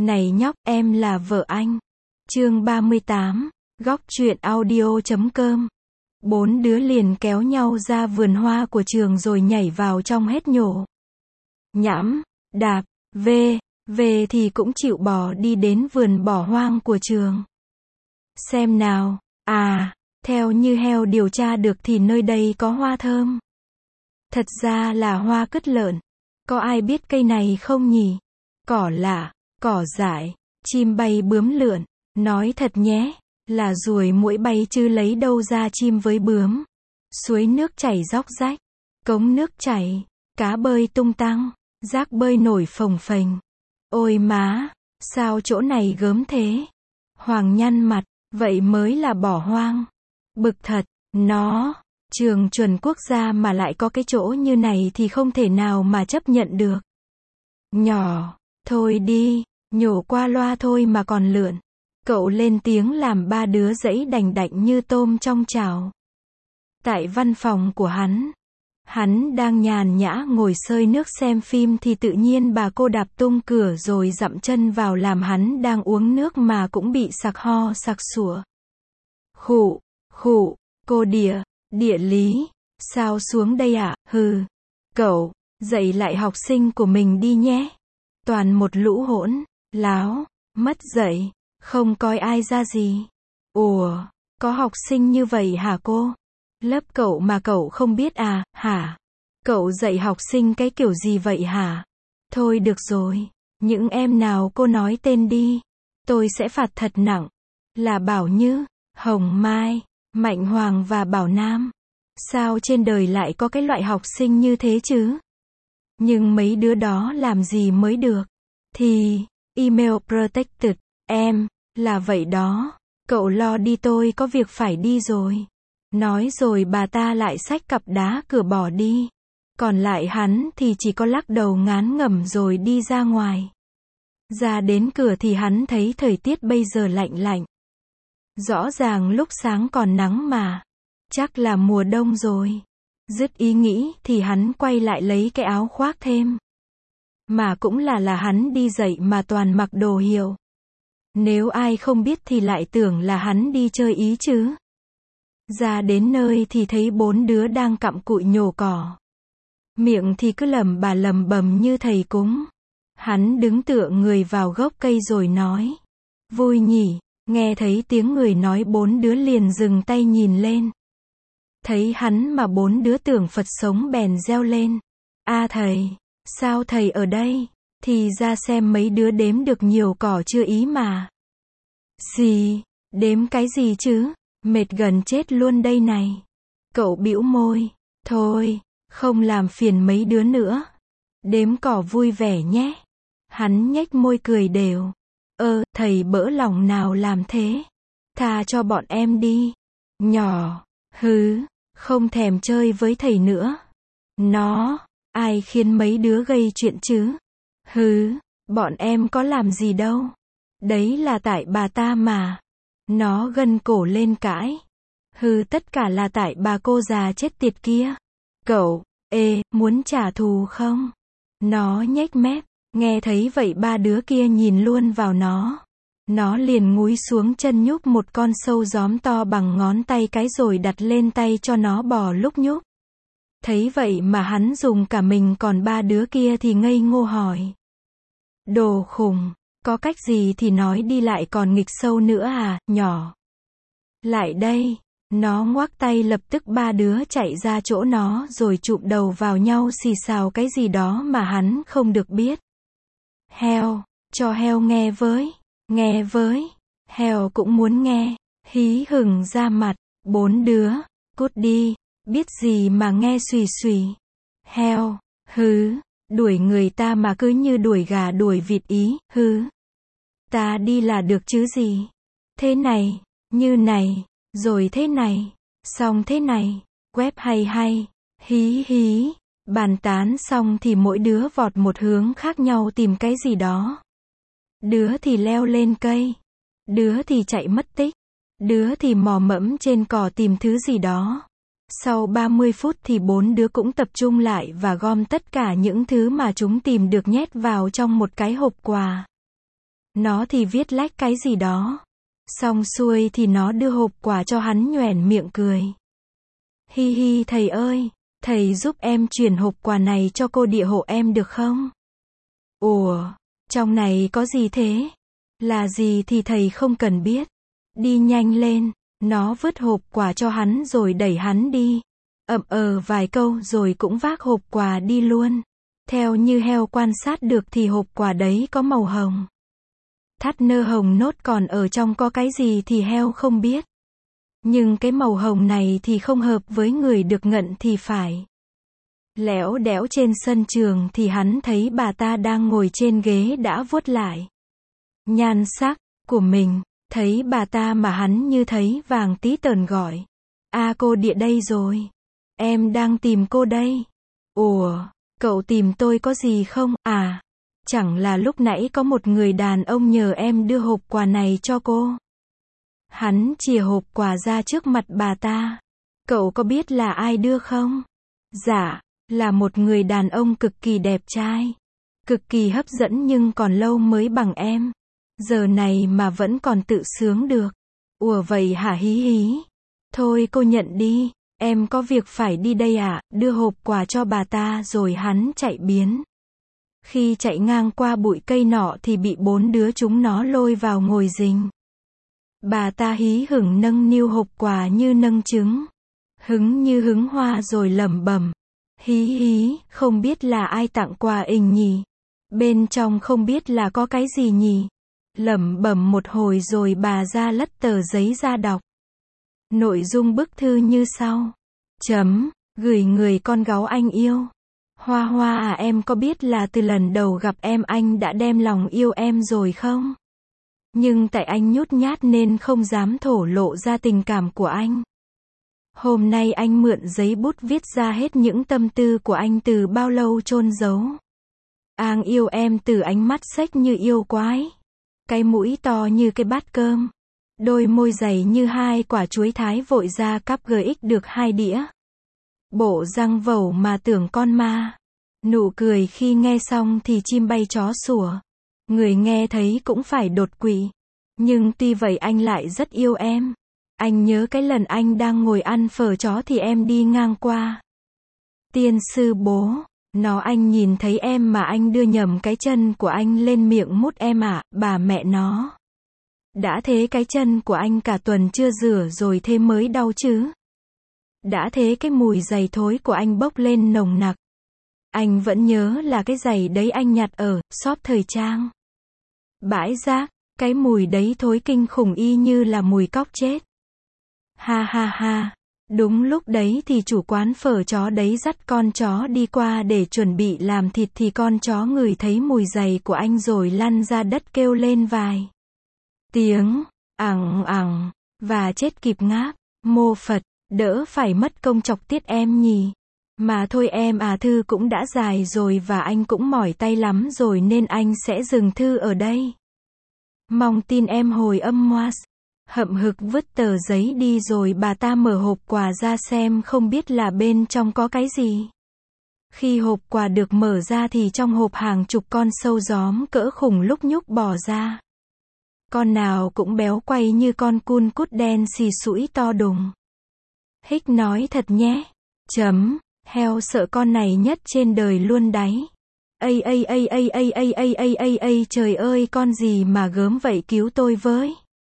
Này nhóc, em là vợ anh. Chương 38, góc truyện audio.com. Bốn đứa liền kéo nhau ra vườn hoa của trường rồi nhảy vào trong hết nhổ. Nhãm, đạp, về thì cũng chịu bò đi đến vườn bỏ hoang của trường. Xem nào, theo như heo điều tra được thì nơi đây có hoa thơm. Thật ra là hoa cứt lợn. Có ai biết cây này không nhỉ? Cỏ lạ, cỏ dại, chim bay bướm lượn. Nói thật nhé, là ruồi muỗi bay chứ lấy đâu ra chim với bướm. Suối nước chảy róc rách, cống nước chảy, cá bơi tung tăng, rác bơi nổi phồng phềnh. Ôi má, sao chỗ này gớm thế? Hoàng nhăn mặt, vậy mới là bỏ hoang. Bực thật, trường chuẩn quốc gia mà lại có cái chỗ như này thì không thể nào mà chấp nhận được. Nhỏ, thôi đi, nhổ qua loa thôi mà còn lượn. Cậu lên tiếng làm ba đứa dãy đành đạch như tôm trong chảo. Tại văn phòng của hắn đang nhàn nhã ngồi xơi nước xem phim thì tự nhiên bà cô đạp tung cửa rồi dậm chân vào làm hắn đang uống nước mà cũng bị sặc ho sặc sủa. Khụ, cô địa lý, sao xuống đây ạ? Hừ, cậu, dạy lại học sinh của mình đi nhé. Toàn một lũ hỗn láo, mất dạy, không coi ai ra gì. Ủa, có học sinh như vậy hả cô? Lớp cậu mà cậu không biết à, hả? Cậu dạy học sinh cái kiểu gì vậy hả? Thôi được rồi, những em nào cô nói tên đi. Tôi sẽ phạt thật nặng. Là Bảo Như, Hồng Mai, Mạnh Hoàng và Bảo Nam. Sao trên đời lại có cái loại học sinh như thế chứ? Nhưng mấy đứa đó làm gì mới được? Thì, email protected, em, là vậy đó. Cậu lo đi, tôi có việc phải đi rồi. Nói rồi bà ta lại xách cặp đá cửa bỏ đi. Còn lại hắn thì chỉ có lắc đầu ngán ngẩm rồi đi ra ngoài. Ra đến cửa thì hắn thấy thời tiết bây giờ lạnh lạnh. Rõ ràng lúc sáng còn nắng mà. Chắc là mùa đông rồi. Dứt ý nghĩ thì hắn quay lại lấy cái áo khoác thêm. Mà cũng là hắn đi dạy mà toàn mặc đồ hiệu. Nếu ai không biết thì lại tưởng là hắn đi chơi ý chứ. Ra đến nơi thì thấy bốn đứa đang cặm cụi nhổ cỏ. Miệng thì cứ lầm bầm như thầy cúng. Hắn đứng tựa người vào gốc cây rồi nói. Vui nhỉ, nghe thấy tiếng người nói bốn đứa liền dừng tay nhìn lên. Thấy hắn mà bốn đứa tưởng Phật sống bèn reo lên. Thầy, sao thầy ở đây? Thì ra xem mấy đứa đếm được nhiều cỏ chưa ý mà. Gì, đếm cái gì chứ? Mệt gần chết luôn đây này. Cậu bĩu môi. Thôi, không làm phiền mấy đứa nữa. Đếm cỏ vui vẻ nhé. Hắn nhếch môi cười đều. Thầy bỡ lòng nào làm thế. Tha cho bọn em đi. Nhỏ, không thèm chơi với thầy nữa. Ai khiến mấy đứa gây chuyện chứ? Bọn em có làm gì đâu. Đấy là tại bà ta mà. Nó gân cổ lên cãi. Tất cả là tại bà cô già chết tiệt kia. Cậu, muốn trả thù không? Nó nhếch mép. Nghe thấy vậy ba đứa kia nhìn luôn vào nó. Nó liền ngúi xuống chân nhúc một con sâu gióm to bằng ngón tay cái rồi đặt lên tay cho nó bò lúc nhúc. Thấy vậy mà hắn dùng cả mình, còn ba đứa kia thì ngây ngô hỏi. Đồ khùng, có cách gì thì nói đi, lại còn nghịch sâu nữa à, nhỏ. Lại đây. Nó ngoác tay, lập tức ba đứa chạy ra chỗ nó rồi chụm đầu vào nhau xì xào cái gì đó mà hắn không được biết. Heo, cho heo nghe với. Heo cũng muốn nghe. Hí hửng ra mặt. Bốn đứa, cút đi, biết gì mà nghe xùy xùy. Heo, đuổi người ta mà cứ như đuổi gà đuổi vịt ý, Ta đi là được chứ gì. Thế này, như này, rồi thế này, xong thế này, web hay, hí. Bàn tán xong thì mỗi đứa vọt một hướng khác nhau tìm cái gì đó. Đứa thì leo lên cây, đứa thì chạy mất tích, đứa thì mò mẫm trên cỏ tìm thứ gì đó. Sau 30 phút thì bốn đứa cũng tập trung lại và gom tất cả những thứ mà chúng tìm được nhét vào trong một cái hộp quà. Nó thì viết lách cái gì đó. Xong xuôi thì nó đưa hộp quà cho hắn nhoẻn miệng cười. Hi hi thầy ơi, thầy giúp em chuyển hộp quà này cho cô địa hộ em được không? Ủa, trong này có gì thế? Là gì thì thầy không cần biết. Đi nhanh lên, nó vứt hộp quà cho hắn rồi đẩy hắn đi. Vài câu rồi cũng vác hộp quà đi luôn. Theo như heo quan sát được thì hộp quà đấy có màu hồng. Thắt nơ hồng nốt còn ở trong có cái gì thì heo không biết. Nhưng cái màu hồng này thì không hợp với người được ngận thì phải. Lẽo đẽo trên sân trường thì hắn thấy bà ta đang ngồi trên ghế đã vuốt lại nhan sắc của mình. Thấy bà ta mà hắn như thấy vàng tí tởn gọi. Cô địa đây rồi. Em đang tìm cô đây. Ủa, cậu tìm tôi có gì không? Chẳng là lúc nãy có một người đàn ông nhờ em đưa hộp quà này cho cô. Hắn chìa hộp quà ra trước mặt bà ta. Cậu có biết là ai đưa không? Dạ, là một người đàn ông cực kỳ đẹp trai. Cực kỳ hấp dẫn nhưng còn lâu mới bằng em. Giờ này mà vẫn còn tự sướng được. Ủa vậy hả hí hí. Thôi cô nhận đi, em có việc phải đi đây ạ. Đưa hộp quà cho bà ta rồi hắn chạy biến. Khi chạy ngang qua bụi cây nọ thì bị 4 đứa chúng nó lôi vào ngồi rình. Bà ta hí hửng nâng niu hộp quà như nâng trứng. Hứng như hứng hoa rồi lẩm bẩm. Hí hí, không biết là ai tặng quà ình nhỉ. Bên trong không biết là có cái gì nhỉ. Lẩm bẩm một hồi rồi bà ra lất tờ giấy ra đọc. Nội dung bức thư như sau. Gửi người con gái anh yêu. Hoa Hoa em có biết là từ lần đầu gặp em anh đã đem lòng yêu em rồi không? Nhưng tại anh nhút nhát nên không dám thổ lộ ra tình cảm của anh. Hôm nay anh mượn giấy bút viết ra hết những tâm tư của anh từ bao lâu chôn giấu. Anh yêu em từ ánh mắt xếch như yêu quái. Cái mũi to như cái bát cơm. Đôi môi dày như 2 quả chuối thái vội ra cắp GX được 2 đĩa. Bộ răng vẩu mà tưởng con ma. Nụ cười khi nghe xong thì chim bay chó sủa. Người nghe thấy cũng phải đột quỵ. Nhưng tuy vậy anh lại rất yêu em. Anh nhớ cái lần anh đang ngồi ăn phở chó thì em đi ngang qua. Tiên sư bố. Anh nhìn thấy em mà anh đưa nhầm cái chân của anh lên miệng mút em ạ, bà mẹ nó. Đã thế cái chân của anh cả tuần chưa rửa rồi thế mới đau chứ. Đã thế cái mùi giày thối của anh bốc lên nồng nặc. Anh vẫn nhớ là cái giày đấy anh nhặt ở shop thời trang. Bãi rác, cái mùi đấy thối kinh khủng y như là mùi cóc chết. Ha ha ha. Đúng lúc đấy thì chủ quán phở chó đấy dắt con chó đi qua để chuẩn bị làm thịt thì con chó ngửi thấy mùi giày của anh rồi lăn ra đất kêu lên vài tiếng, ẳng, và chết kịp ngáp. Mô Phật, đỡ phải mất công chọc tiết em nhỉ. Mà thôi em thư cũng đã dài rồi và anh cũng mỏi tay lắm rồi nên anh sẽ dừng thư ở đây. Mong tin em hồi âm moas. Hậm hực vứt tờ giấy đi rồi bà ta mở hộp quà ra xem không biết là bên trong có cái gì. Khi hộp quà được mở ra thì trong hộp hàng chục con sâu gióm cỡ khủng lúc nhúc bò ra. Con nào cũng béo quay như con cun cút đen xì sũi to đùng. Hích nói thật nhé. Heo sợ con này nhất trên đời luôn đấy. Trời ơi con gì mà gớm vậy cứu tôi với.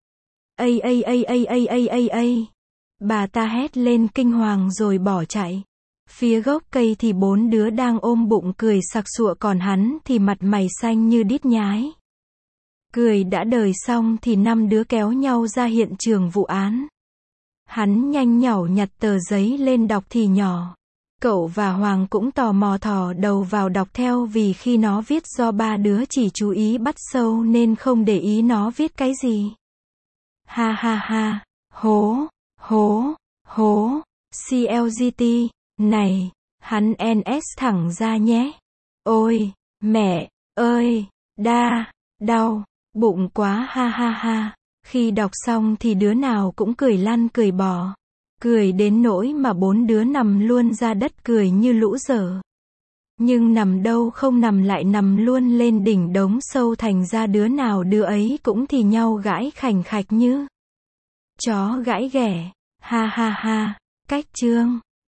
Bà ta hét lên kinh hoàng rồi bỏ chạy. Phía gốc cây thì 4 đứa đang ôm bụng cười sặc sụa còn hắn thì mặt mày xanh như đít nhái. Cười đã đời xong thì 5 đứa kéo nhau ra hiện trường vụ án. Hắn nhanh nhảu nhặt tờ giấy lên đọc thì nhỏ. Cậu và Hoàng cũng tò mò thò đầu vào đọc theo vì khi nó viết do 3 đứa chỉ chú ý bắt sâu nên không để ý nó viết cái gì. Ha ha ha, hố, CLGT, này, hắn NS thẳng ra nhé. Ôi, mẹ, ơi, đau, bụng quá ha ha ha. Khi đọc xong thì đứa nào cũng cười lăn cười bò. Cười đến nỗi mà 4 đứa nằm luôn ra đất cười như lũ dở. Nhưng nằm đâu không nằm lại nằm luôn lên đỉnh đống sâu, thành ra đứa nào đứa ấy cũng thì nhau gãi khành khạch như chó gãi ghẻ. Ha ha ha. Cách chương